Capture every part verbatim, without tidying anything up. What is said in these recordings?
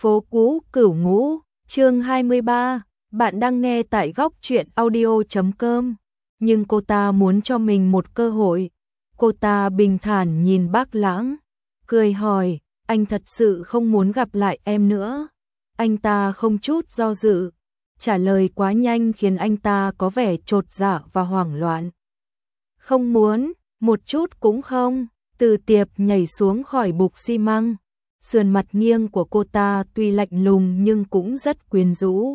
Phố cũ Cửu Ngũ, chương hai mươi ba, bạn đang nghe tại góc truyện audio chấm com, nhưng cô ta muốn cho mình một cơ hội. Cô ta bình thản nhìn Bác Lãng, cười hỏi, anh thật sự không muốn gặp lại em nữa. Anh ta không chút do dự, trả lời quá nhanh khiến anh ta có vẻ chột dạ và hoảng loạn. Không muốn, một chút cũng không. Từ Tiệp nhảy xuống khỏi bục xi măng. Sườn mặt nghiêng của cô ta tuy lạnh lùng nhưng cũng rất quyến rũ.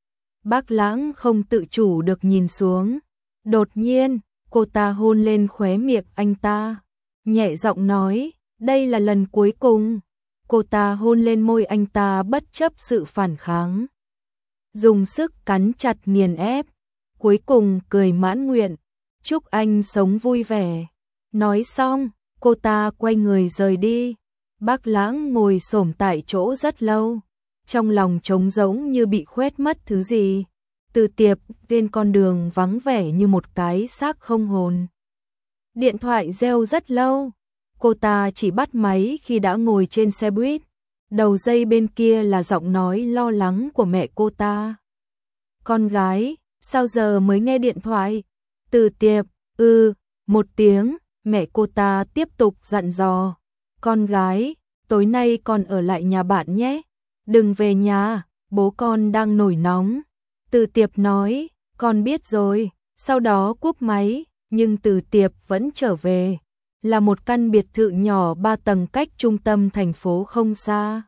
Bác Lãng không tự chủ được nhìn xuống. Đột nhiên, cô ta hôn lên khóe miệng anh ta. Nhẹ giọng nói, đây là lần cuối cùng. Cô ta hôn lên môi anh ta bất chấp sự phản kháng. Dùng sức cắn chặt nghiền ép. Cuối cùng cười mãn nguyện. Chúc anh sống vui vẻ. Nói xong, cô ta quay người rời đi. Bác Lãng ngồi xổm tại chỗ rất lâu, trong lòng trống rỗng như bị khoét mất thứ gì. Từ Tiệp trên con đường vắng vẻ như một cái xác không hồn. Điện thoại reo rất lâu, cô ta chỉ bắt máy khi đã ngồi trên xe buýt. Đầu dây bên kia là giọng nói lo lắng của mẹ cô ta. Con gái, sao giờ mới nghe điện thoại? Từ Tiệp, ừ, một tiếng. Mẹ cô ta tiếp tục dặn dò, con gái, tối nay con ở lại nhà bạn nhé, đừng về nhà, bố con đang nổi nóng. Từ Tiệp nói, con biết rồi, sau đó cúp máy, nhưng Từ Tiệp vẫn trở về, là một căn biệt thự nhỏ ba tầng cách trung tâm thành phố không xa.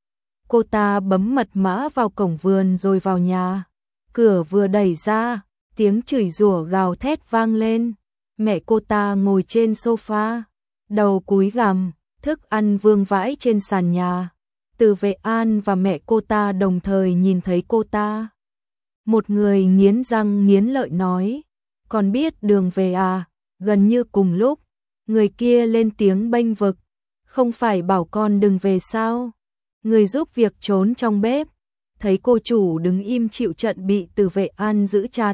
Cô ta bấm mật mã vào cổng vườn rồi vào nhà, cửa vừa đẩy ra, tiếng chửi rủa gào thét vang lên. Mẹ cô ta ngồi trên sofa, đầu cúi gằm, thức ăn vương vãi trên sàn nhà. Từ Vệ An và mẹ cô ta đồng thời nhìn thấy cô ta. Một người nghiến răng nghiến lợi nói, con biết đường về à? Gần như cùng lúc, người kia lên tiếng bênh vực, không phải bảo con đừng về sao? Người giúp việc trốn trong bếp, thấy cô chủ đứng im chịu trận bị Từ Vệ An giữ chặt.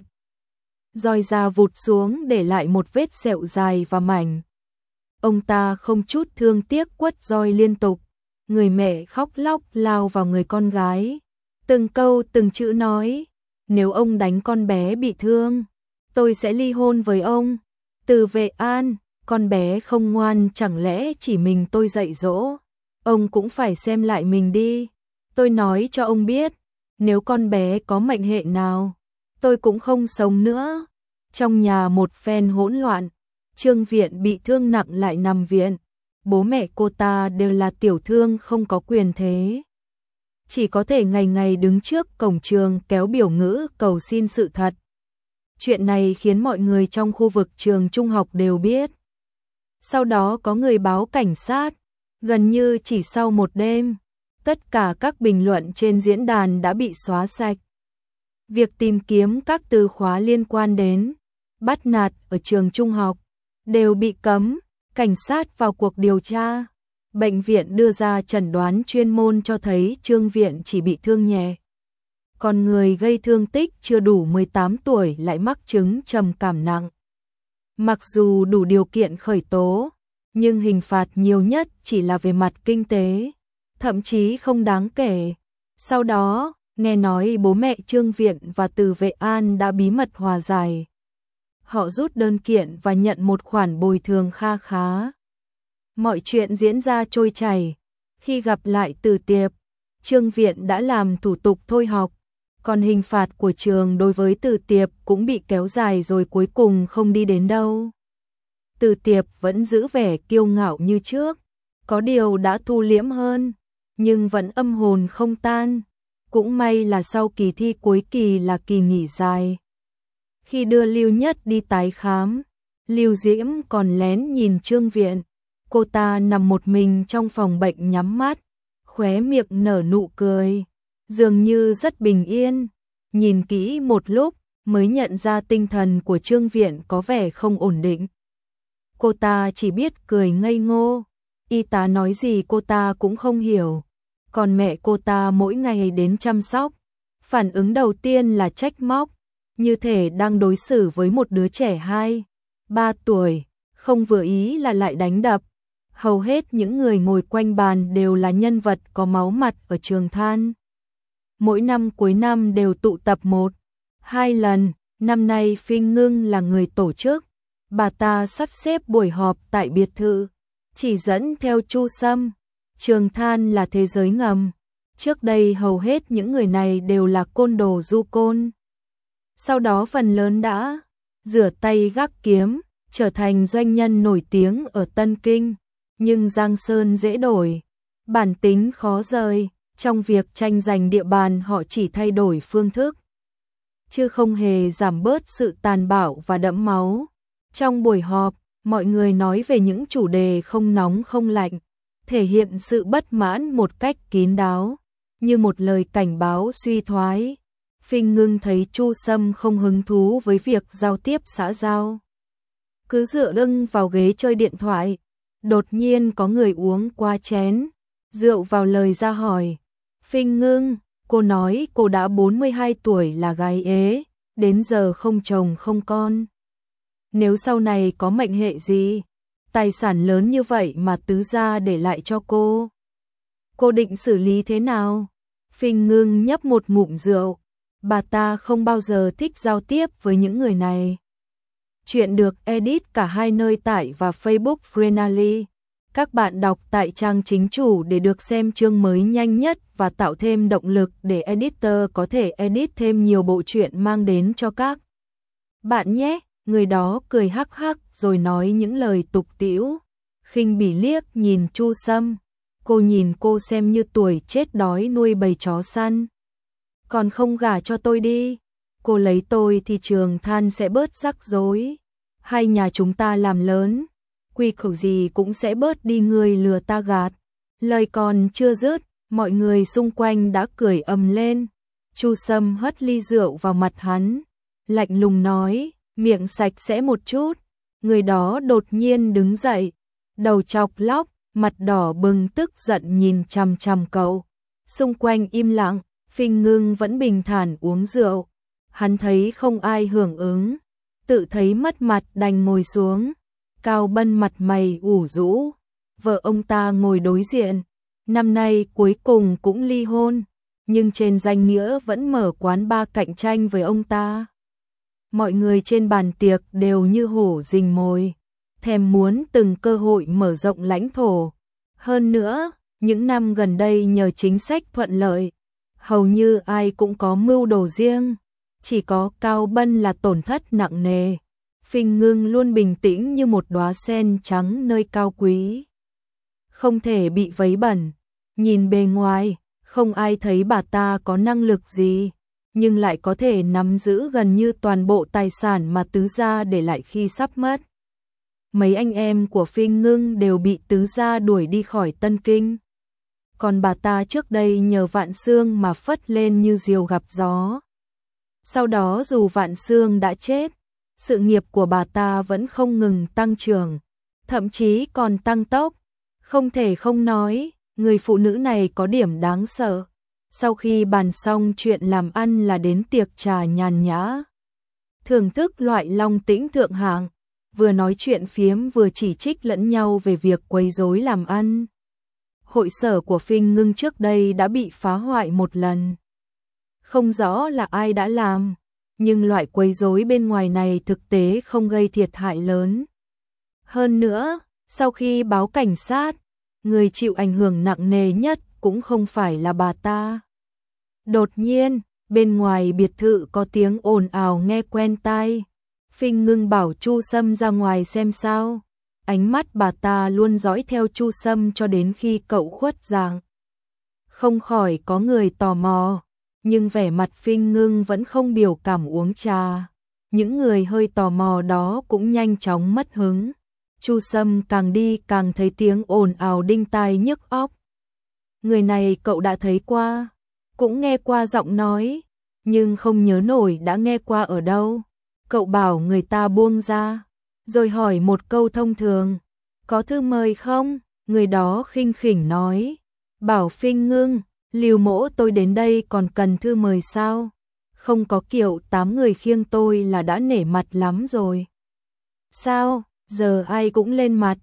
Roi da vụt xuống để lại một vết sẹo dài và mảnh. Ông ta không chút thương tiếc quất roi liên tục. Người mẹ khóc lóc lao vào người con gái. Từng câu từng chữ nói, nếu ông đánh con bé bị thương, tôi sẽ ly hôn với ông. Từ Vệ An, con bé không ngoan chẳng lẽ chỉ mình tôi dạy dỗ. Ông cũng phải xem lại mình đi. Tôi nói cho ông biết, nếu con bé có mệnh hệ nào, tôi cũng không sống nữa. Trong nhà một phen hỗn loạn, Trương Viện bị thương nặng lại nằm viện. Bố mẹ cô ta đều là tiểu thương không có quyền thế, chỉ có thể ngày ngày đứng trước cổng trường kéo biểu ngữ cầu xin sự thật. Chuyện này khiến mọi người trong khu vực trường trung học đều biết. Sau đó có người báo cảnh sát, gần như chỉ sau một đêm, tất cả các bình luận trên diễn đàn đã bị xóa sạch. Việc tìm kiếm các từ khóa liên quan đến bắt nạt ở trường trung học đều bị cấm, cảnh sát vào cuộc điều tra. Bệnh viện đưa ra chẩn đoán chuyên môn cho thấy Trương Viện chỉ bị thương nhẹ. Còn người gây thương tích chưa đủ mười tám tuổi lại mắc chứng trầm cảm nặng. Mặc dù đủ điều kiện khởi tố, nhưng hình phạt nhiều nhất chỉ là về mặt kinh tế, thậm chí không đáng kể. Sau đó, nghe nói bố mẹ Trương Viện và Từ Vệ An đã bí mật hòa giải. Họ rút đơn kiện và nhận một khoản bồi thường kha khá. Mọi chuyện diễn ra trôi chảy. Khi gặp lại Từ Tiệp, Trương Viện đã làm thủ tục thôi học, còn hình phạt của trường đối với Từ Tiệp cũng bị kéo dài rồi cuối cùng không đi đến đâu. Từ Tiệp vẫn giữ vẻ kiêu ngạo như trước, có điều đã thu liễm hơn, nhưng vẫn âm hồn không tan. Cũng may là sau kỳ thi cuối kỳ là kỳ nghỉ dài. Khi đưa Lưu Nhất đi tái khám, Lưu Diễm còn lén nhìn Trương Viện. Cô ta nằm một mình trong phòng bệnh nhắm mắt, khóe miệng nở nụ cười, dường như rất bình yên. Nhìn kỹ một lúc mới nhận ra tinh thần của Trương Viện có vẻ không ổn định. Cô ta chỉ biết cười ngây ngô, y tá nói gì cô ta cũng không hiểu. Còn mẹ cô ta mỗi ngày đến chăm sóc, phản ứng đầu tiên là trách móc, như thể đang đối xử với một đứa trẻ hai, ba tuổi, không vừa ý là lại đánh đập. Hầu hết những người ngồi quanh bàn đều là nhân vật có máu mặt ở Trường Than. Mỗi năm cuối năm đều tụ tập một, hai lần, năm nay Phinh Ngưng là người tổ chức. Bà ta sắp xếp buổi họp tại biệt thự, chỉ dẫn theo Chu Sâm. Trường Than là thế giới ngầm. Trước đây hầu hết những người này đều là côn đồ du côn. Sau đó phần lớn đã rửa tay gác kiếm, trở thành doanh nhân nổi tiếng ở Tân Kinh. Nhưng Giang Sơn dễ đổi, bản tính khó rời, trong việc tranh giành địa bàn họ chỉ thay đổi phương thức, chứ không hề giảm bớt sự tàn bạo và đẫm máu. Trong buổi họp, mọi người nói về những chủ đề không nóng không lạnh, thể hiện sự bất mãn một cách kín đáo, như một lời cảnh báo suy thoái. Phinh Ngưng thấy Chu Sâm không hứng thú với việc giao tiếp xã giao, cứ dựa lưng vào ghế chơi điện thoại. Đột nhiên có người uống qua chén rượu vào lời ra hỏi: Phinh Ngưng, cô nói cô đã bốn mươi hai tuổi là gái ế, đến giờ không chồng không con. Nếu sau này có mệnh hệ gì, tài sản lớn như vậy mà tứ gia để lại cho cô, cô định xử lý thế nào? Phinh Ngưng nhấp một ngụm rượu, bà ta không bao giờ thích giao tiếp với những người này. Chuyện được edit cả hai nơi tải và Facebook Freenally. Các bạn đọc tại trang chính chủ để được xem chương mới nhanh nhất và tạo thêm động lực để editor có thể edit thêm nhiều bộ truyện mang đến cho các bạn nhé. Người đó cười hắc hắc rồi nói những lời tục tĩu, khinh bỉ liếc nhìn Chu Sâm. Cô nhìn cô xem như tuổi chết đói nuôi bầy chó săn. Còn không gả cho tôi đi, cô lấy tôi thì Trường Than sẽ bớt rắc rối. Hai nhà chúng ta làm lớn, quy củ gì cũng sẽ bớt đi, người lừa ta gạt. Lời còn chưa dứt, mọi người xung quanh đã cười ầm lên. Chu Sâm hất ly rượu vào mặt hắn, lạnh lùng nói: miệng sạch sẽ một chút. Người đó đột nhiên đứng dậy, đầu chọc lóc, mặt đỏ bừng tức giận nhìn chằm chằm cậu. Xung quanh im lặng, Phinh Ngưng vẫn bình thản uống rượu. Hắn thấy không ai hưởng ứng, tự thấy mất mặt đành ngồi xuống. Cao Bân mặt mày ủ rũ, vợ ông ta ngồi đối diện. Năm nay cuối cùng cũng ly hôn, nhưng trên danh nghĩa vẫn mở quán bar cạnh tranh với ông ta. Mọi người trên bàn tiệc đều như hổ rình mồi, thèm muốn từng cơ hội mở rộng lãnh thổ. Hơn nữa, những năm gần đây nhờ chính sách thuận lợi, hầu như ai cũng có mưu đồ riêng, chỉ có Cao Bân là tổn thất nặng nề. Phinh Ngưng luôn bình tĩnh như một đóa sen trắng nơi cao quý, không thể bị vấy bẩn. Nhìn bề ngoài, không ai thấy bà ta có năng lực gì, nhưng lại có thể nắm giữ gần như toàn bộ tài sản mà tứ gia để lại khi sắp mất. Mấy anh em của Phinh Ngưng đều bị tứ gia đuổi đi khỏi Tân Kinh. Còn bà ta trước đây nhờ Vạn Xương mà phất lên như diều gặp gió. Sau đó dù Vạn Xương đã chết, sự nghiệp của bà ta vẫn không ngừng tăng trưởng, thậm chí còn tăng tốc. Không thể không nói, người phụ nữ này có điểm đáng sợ. Sau khi bàn xong chuyện làm ăn là đến tiệc trà nhàn nhã, thưởng thức loại long tĩnh thượng hạng, vừa nói chuyện phiếm vừa chỉ trích lẫn nhau về việc quấy rối làm ăn. Hội sở của Phinh Ngưng trước đây đã bị phá hoại một lần, không rõ là ai đã làm, nhưng loại quấy rối bên ngoài này thực tế không gây thiệt hại lớn. Hơn nữa, sau khi báo cảnh sát, người chịu ảnh hưởng nặng nề nhất cũng không phải là bà ta. Đột nhiên, bên ngoài biệt thự có tiếng ồn ào nghe quen tai. Phinh Ngưng bảo Chu Sâm ra ngoài xem sao. Ánh mắt bà ta luôn dõi theo Chu Sâm cho đến khi cậu khuất dạng. Không khỏi có người tò mò, nhưng vẻ mặt Phinh Ngưng vẫn không biểu cảm uống trà. Những người hơi tò mò đó cũng nhanh chóng mất hứng. Chu Sâm càng đi càng thấy tiếng ồn ào đinh tai nhức óc. Người này cậu đã thấy qua, cũng nghe qua giọng nói, nhưng không nhớ nổi đã nghe qua ở đâu. Cậu bảo người ta buông ra, rồi hỏi một câu thông thường: có thư mời không? Người đó khinh khỉnh nói, bảo Phinh Ngưng, Lưu mỗ tôi đến đây còn cần thư mời sao? Không có kiểu tám người khiêng tôi là đã nể mặt lắm rồi. Sao, giờ ai cũng lên mặt.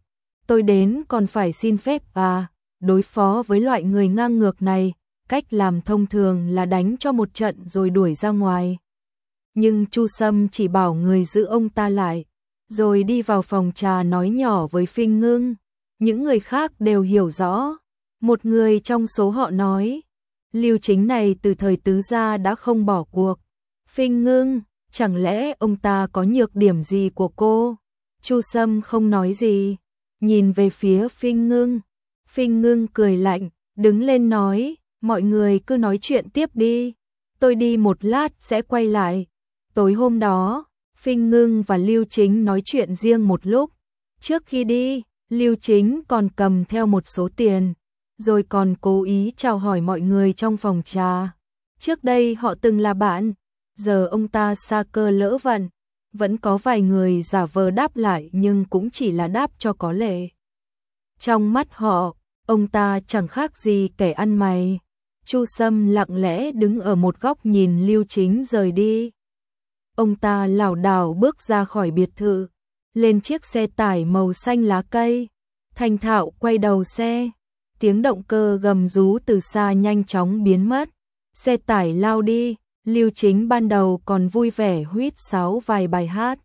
tôi đến còn phải xin phép à, đối phó với loại người ngang ngược này, cách làm thông thường là đánh cho một trận rồi đuổi ra ngoài. Nhưng Chu Sâm chỉ bảo người giữ ông ta lại, rồi đi vào phòng trà nói nhỏ với Phinh Ngưng. Những người khác đều hiểu rõ. Một người trong số họ nói, Lưu Chính này từ thời tứ gia đã không bỏ cuộc. Phinh Ngưng, chẳng lẽ ông ta có nhược điểm gì của cô? Chu Sâm không nói gì, nhìn về phía Phinh Ngưng. Phinh Ngưng cười lạnh, đứng lên nói, mọi người cứ nói chuyện tiếp đi, tôi đi một lát sẽ quay lại. Tối hôm đó, Phinh Ngưng và Lưu Chính nói chuyện riêng một lúc. Trước khi đi, Lưu Chính còn cầm theo một số tiền, rồi còn cố ý chào hỏi mọi người trong phòng trà. Trước đây họ từng là bạn, giờ ông ta sa cơ lỡ vận, vẫn có vài người giả vờ đáp lại nhưng cũng chỉ là đáp cho có lệ. Trong mắt họ, ông ta chẳng khác gì kẻ ăn mày. Chu Sâm lặng lẽ đứng ở một góc nhìn Lưu Chính rời đi. Ông ta lảo đảo bước ra khỏi biệt thự, lên chiếc xe tải màu xanh lá cây, thành thạo quay đầu xe, tiếng động cơ gầm rú từ xa nhanh chóng biến mất, xe tải lao đi. Lưu Chính ban đầu còn vui vẻ huýt sáo vài bài hát.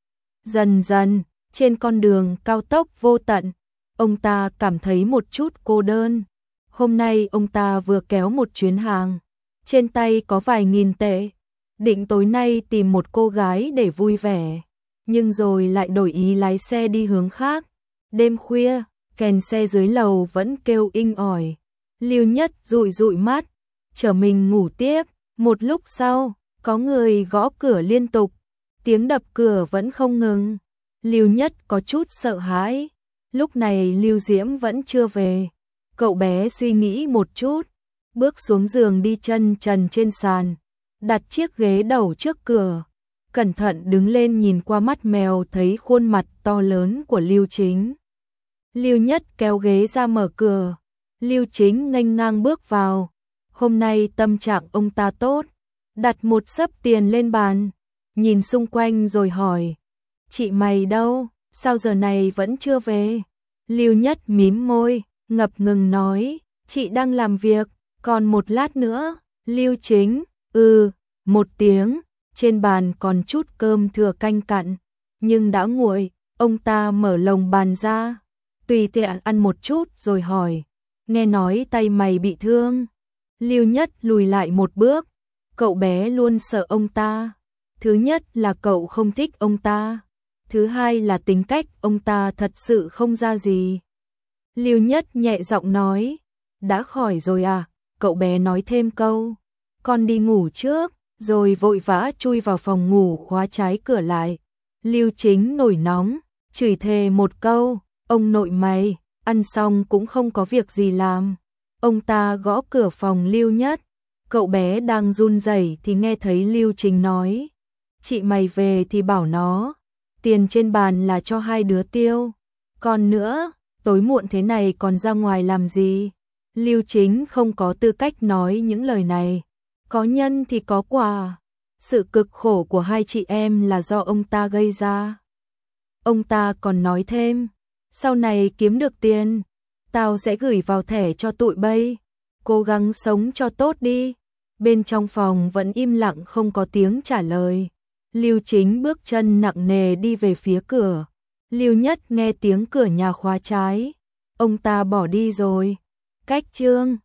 Dần dần, trên con đường cao tốc vô tận, ông ta cảm thấy một chút cô đơn. Hôm nay ông ta vừa kéo một chuyến hàng, trên tay có vài nghìn tệ, định tối nay tìm một cô gái để vui vẻ, nhưng rồi lại đổi ý lái xe đi hướng khác. Đêm khuya, kèn xe dưới lầu vẫn kêu inh ỏi. Lưu Nhất dụi dụi mắt, chờ mình ngủ tiếp. Một lúc sau, có người gõ cửa liên tục, tiếng đập cửa vẫn không ngừng. Lưu Nhất có chút sợ hãi. Lúc này Lưu Diễm vẫn chưa về. Cậu bé suy nghĩ một chút, bước xuống giường đi chân trần trên sàn, đặt chiếc ghế đầu trước cửa, cẩn thận đứng lên nhìn qua mắt mèo thấy khuôn mặt to lớn của Lưu Chính. Lưu Nhất kéo ghế ra mở cửa, Lưu Chính nghênh ngang bước vào. Hôm nay tâm trạng ông ta tốt, đặt một xấp tiền lên bàn, nhìn xung quanh rồi hỏi, chị mày đâu, sao giờ này vẫn chưa về? Lưu Nhất mím môi, ngập ngừng nói, chị đang làm việc, còn một lát nữa. Lưu Chính, ừ, một tiếng, trên bàn còn chút cơm thừa canh cặn, nhưng đã nguội. Ông ta mở lồng bàn ra, tùy tiện ăn một chút rồi hỏi, nghe nói tay mày bị thương. Lưu Nhất lùi lại một bước, cậu bé luôn sợ ông ta. Thứ nhất là cậu không thích ông ta, thứ hai là tính cách ông ta thật sự không ra gì. Lưu Nhất nhẹ giọng nói, đã khỏi rồi à? Cậu bé nói thêm câu, con đi ngủ trước, rồi vội vã chui vào phòng ngủ khóa trái cửa lại. Lưu Chính nổi nóng, chửi thề một câu, ông nội mày, ăn xong cũng không có việc gì làm. Ông ta gõ cửa phòng Lưu Nhất, cậu bé đang run rẩy thì nghe thấy Lưu Chính nói, chị mày về thì bảo nó, tiền trên bàn là cho hai đứa tiêu. Còn nữa, tối muộn thế này còn ra ngoài làm gì? Lưu Chính không có tư cách nói những lời này, có nhân thì có quả. Sự cực khổ của hai chị em là do ông ta gây ra. Ông ta còn nói thêm, sau này kiếm được tiền, tao sẽ gửi vào thẻ cho tụi bay, cố gắng sống cho tốt đi. Bên trong phòng vẫn im lặng không có tiếng trả lời. Lưu Chính bước chân nặng nề đi về phía cửa. Lưu Nhất nghe tiếng cửa nhà khóa trái, ông ta bỏ đi rồi. Cách chương